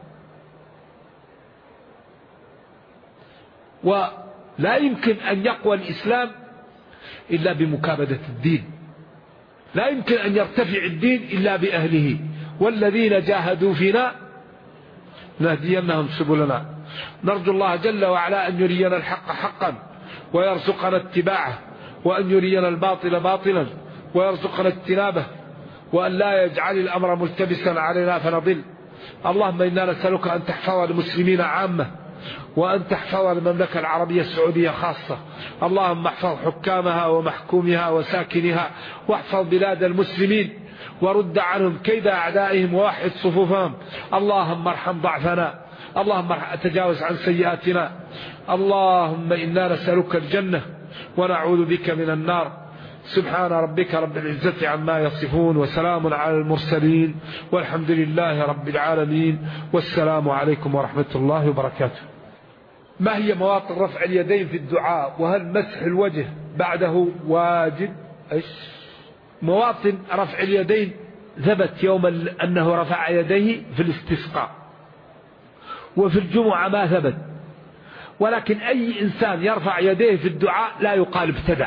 ولا يمكن أن يقوى الإسلام إلا بمكابدة الدين، لا يمكن أن يرتفع الدين إلا بأهله. والذين جاهدوا فينا نهدينهم سبلنا. نرجو الله جل وعلا أن يرينا الحق حقا ويرزقنا اتباعه، وأن يرينا الباطل باطلا ويرزقنا اجتنابه، وأن لا يجعل الأمر ملتبسا علينا فنضل. اللهم إنا نسألك أن تحفظ المسلمين عامة، وأن تحفظ المملكة العربية السعودية خاصة. اللهم احفظ حكامها ومحكومها وساكنها، واحفظ بلاد المسلمين، ورد عنهم كيد أعدائهم، ووحد صفوفهم. اللهم ارحم ضعفنا، اللهم تجاوز عن سيئاتنا. اللهم إنا نسألك الجنة ونعوذ بك من النار. سبحان ربك رب العزة عما يصفون، وسلام على المرسلين، والحمد لله رب العالمين، والسلام عليكم ورحمة الله وبركاته. ما هي مواطن رفع اليدين في الدعاء؟ وهل مسح الوجه بعده واجب؟ مواطن رفع اليدين ثبت يوم أنه رفع يديه في الاستسقاء، وفي الجمعة ما ثبت. ولكن أي إنسان يرفع يديه في الدعاء لا يقال ابتدع،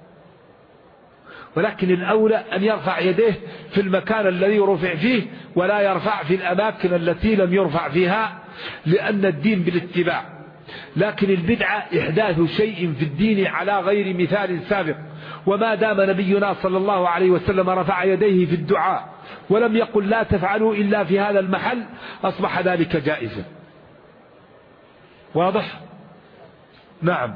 ولكن الأولى أن يرفع يديه في المكان الذي رفع فيه، ولا يرفع في الأماكن التي لم يرفع فيها، لأن الدين بالاتباع. لكن البدعة إحداث شيء في الدين على غير مثال سابق. وما دام نبينا صلى الله عليه وسلم رفع يديه في الدعاء ولم يقل لا تفعلوا إلا في هذا المحل، أصبح ذلك جائزا. واضح؟ نعم.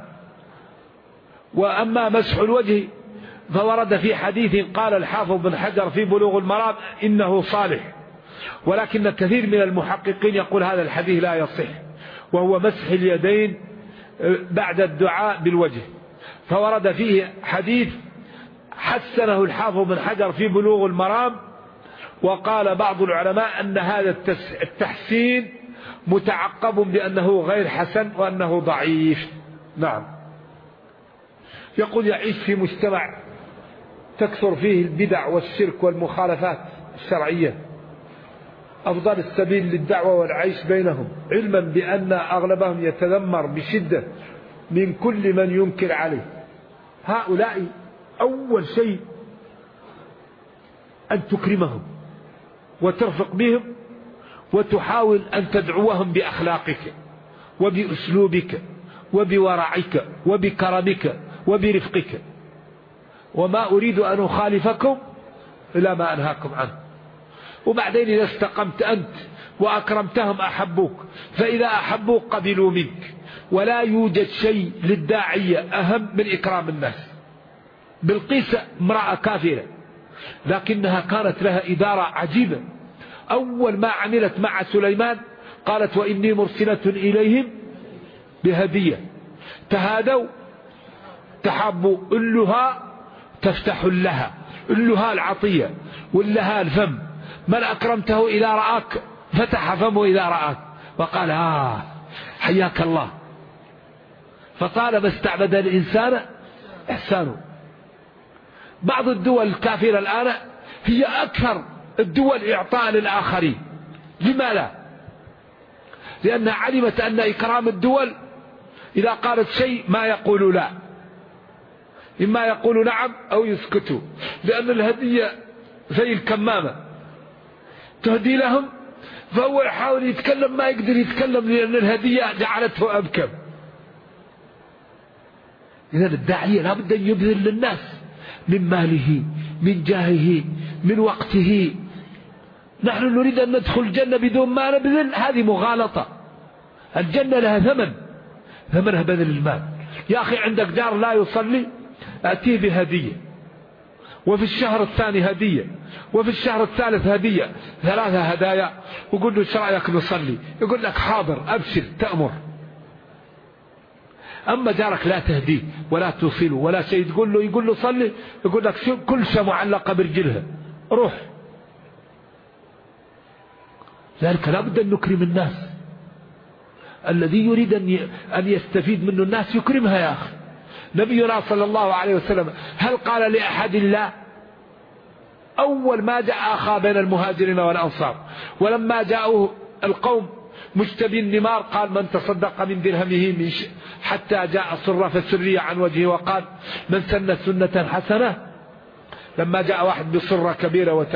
وأما مسح الوجه فورد في حديث قال الحافظ بن حجر في بلوغ المرام إنه صالح، ولكن كثير من المحققين يقول هذا الحديث لا يصح، وهو مسح اليدين بعد الدعاء بالوجه. فورد فيه حديث حسنه الحافظ بن حجر في بلوغ المرام، وقال بعض العلماء أن هذا التحسين متعقب بأنه غير حسن وأنه ضعيف. نعم. يقول يعيش في مجتمع تكثر فيه البدع والشرك والمخالفات الشرعية، أفضل السبيل للدعوة والعيش بينهم، علما بأن أغلبهم يتذمر بشدة من كل من ينكر عليه. هؤلاء أول شيء أن تكرمهم وترفق بهم، وتحاول أن تدعوهم بأخلاقك وبأسلوبك وبورعك وبكرمك وبرفقك. وما أريد أن أخالفكم إلى ما أنهاكم عنه. وبعدين إذا استقمت أنت وأكرمتهم أحبوك، فإذا أحبوك قبلوا منك. ولا يوجد شيء للداعية أهم من إكرام الناس. بلقيس امرأة كافرة، لكنها كانت لها إدارة عجيبة. أول ما عملت مع سليمان قالت وإني مرسلة إليهم بهدية. تهادوا تحابوا، ألها تفتح لها، ألها العطية ولها الفم. من أكرمته إذا رآك فتح فمه إذا رآك، وقال حياك الله. فطالما استعبد الإنسان إحسانه. بعض الدول الكافرة الآن هي أكثر الدول إعطاء للآخرين. لماذا؟ لأنها علمت أن إكرام الدول إذا قالت شيء ما يقول لا، إما يقول نعم أو يسكتوا، لأن الهدية زي الكمامة تهدي لهم، فهو يحاول يتكلم ما يقدر يتكلم لأن الهدية جعلته أبكم. إذن الداعية لابد أن يبذل للناس من ماله، من جاهه، من وقته، نحن نريد أن ندخل الجنة بدون ما نبذل، هذه مغالطة. الجنة لها ثمن، ثمنها بذل المال. يا أخي عندك جار لا يصلي، أتيه بهدية، وفي الشهر الثاني هدية، وفي الشهر الثالث هدية، 3 هدايا، وقل له ايش رأيك نصلي؟ يقول لك حاضر أبشر تأمر. أما جارك لا تهديه ولا توصله ولا شيء، يقول له صلي، يقول لك كل شيء معلقة برجلها، روح. ذلك لا بد أن نكرم الناس. الذي يريد أن يستفيد منه الناس يكرمها يا أخي. نبينا صلى الله عليه وسلم هل قال لأحد لا؟ أول ما جاء أخا بين المهاجرين والأنصار، ولما جاءوا القوم مشتبي النمار قال من تصدق من درهمه حتى جاء صرف السرية عن وجهه، وقال من سن سنة حسنة. لما جاء واحد بصرة كبيرة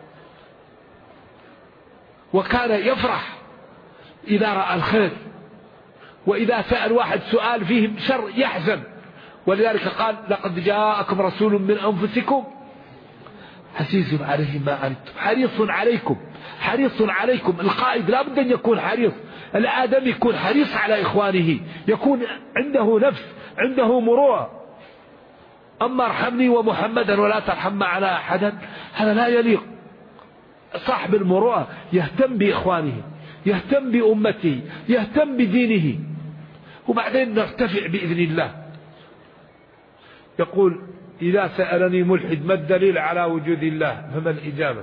وكان يفرح إذا رأى الخير، وإذا سأل واحد سؤال فيه شر يحزن. ولذلك قال لقد جاءكم رسول من أنفسكم عزيز عليه ما عنتم حريص عليكم. القائد لا بد أن يكون حريص، الآدم يكون حريص على إخوانه، يكون عنده نفس، عنده مروءة. أما ارحمني ومحمدا ولا ترحم معنا أحدا، هذا لا يليق. صاحب المروءة يهتم بإخوانه، يهتم بأمته، يهتم بدينه. وبعدين نرتفع بإذن الله. يقول إذا سألني ملحد ما الدليل على وجود الله، فما الإجابة؟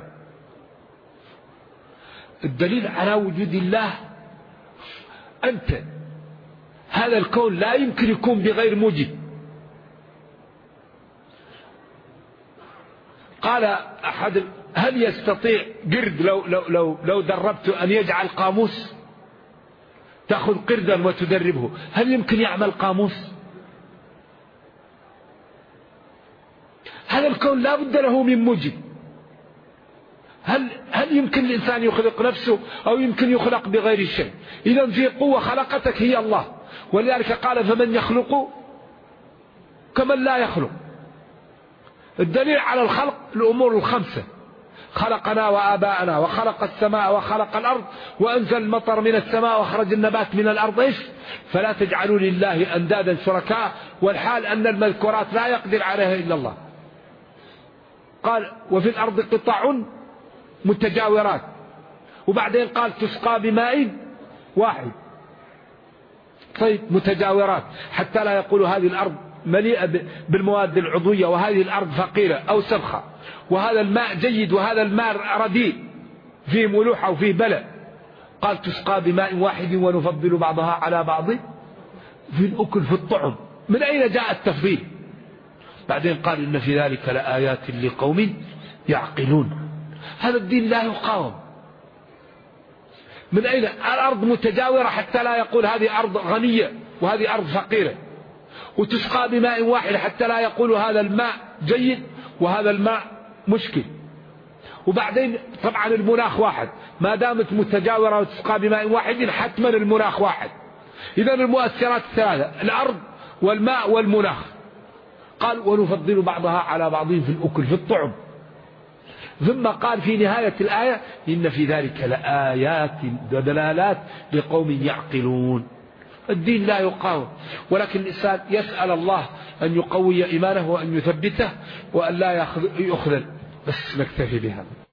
الدليل على وجود الله أنت، هذا الكون لا يمكن يكون بغير موجد. قال أحد هل يستطيع قرد لو دربته أن يجعل قاموس؟ تأخذ قردا وتدربه، هل يمكن يعمل قاموس؟ هذا الكون لا بد له من موجد. هل يمكن الإنسان يخلق نفسه أو يمكن يخلق بغير شيء؟ إذا في قوة خلقتك هي الله. ولذلك قال فمن يخلق كمن لا يخلق. الدليل على الخلق الأمور الخمسة: خلقنا وآباءنا، وخلق السماء وخلق الأرض، وأنزل المطر من السماء وأخرج النبات من الأرض. إيش؟ فلا تجعلوا لله أندادا شركاء، والحال أن المذكورات لا يقدر عليها إلا الله. قال وفي الأرض قطع متجاورات، وبعدين قال تسقى بماء واحد. طيب متجاورات حتى لا يقولوا هذه الأرض مليئة بالمواد العضوية وهذه الأرض فقيرة أو سبخة، وهذا الماء جيد وهذا الماء رديء فيه ملوحة وفيه بلى. قال تسقى بماء واحد ونفضل بعضها على بعض في الأكل في الطعم. من أين جاء التفضيل؟ بعدين قال إن في ذلك لآيات لقوم يعقلون. هذا الدين لا يقاوم. من أين؟ الأرض متجاورة حتى لا يقول هذه أرض غنية وهذه أرض فقيرة، وتسقى بماء واحد حتى لا يقول هذا الماء جيد وهذا الماء مشكل. وبعدين طبعا المناخ واحد، ما دامت متجاورة وتسقى بماء واحد حتما المناخ واحد. إذن المؤثرات الثلاثة: الأرض والماء والمناخ. قال ونفضل بعضها على بعض في الأكل في الطعم. ثم قال في نهاية الآية إن في ذلك لآيات ودلالات لقوم يعقلون. الدين لا يقاوم، ولكن الإنسان يسأل الله أن يقوي إيمانه وأن يثبته وأن لا يخذل. بس نكتفي بهذا.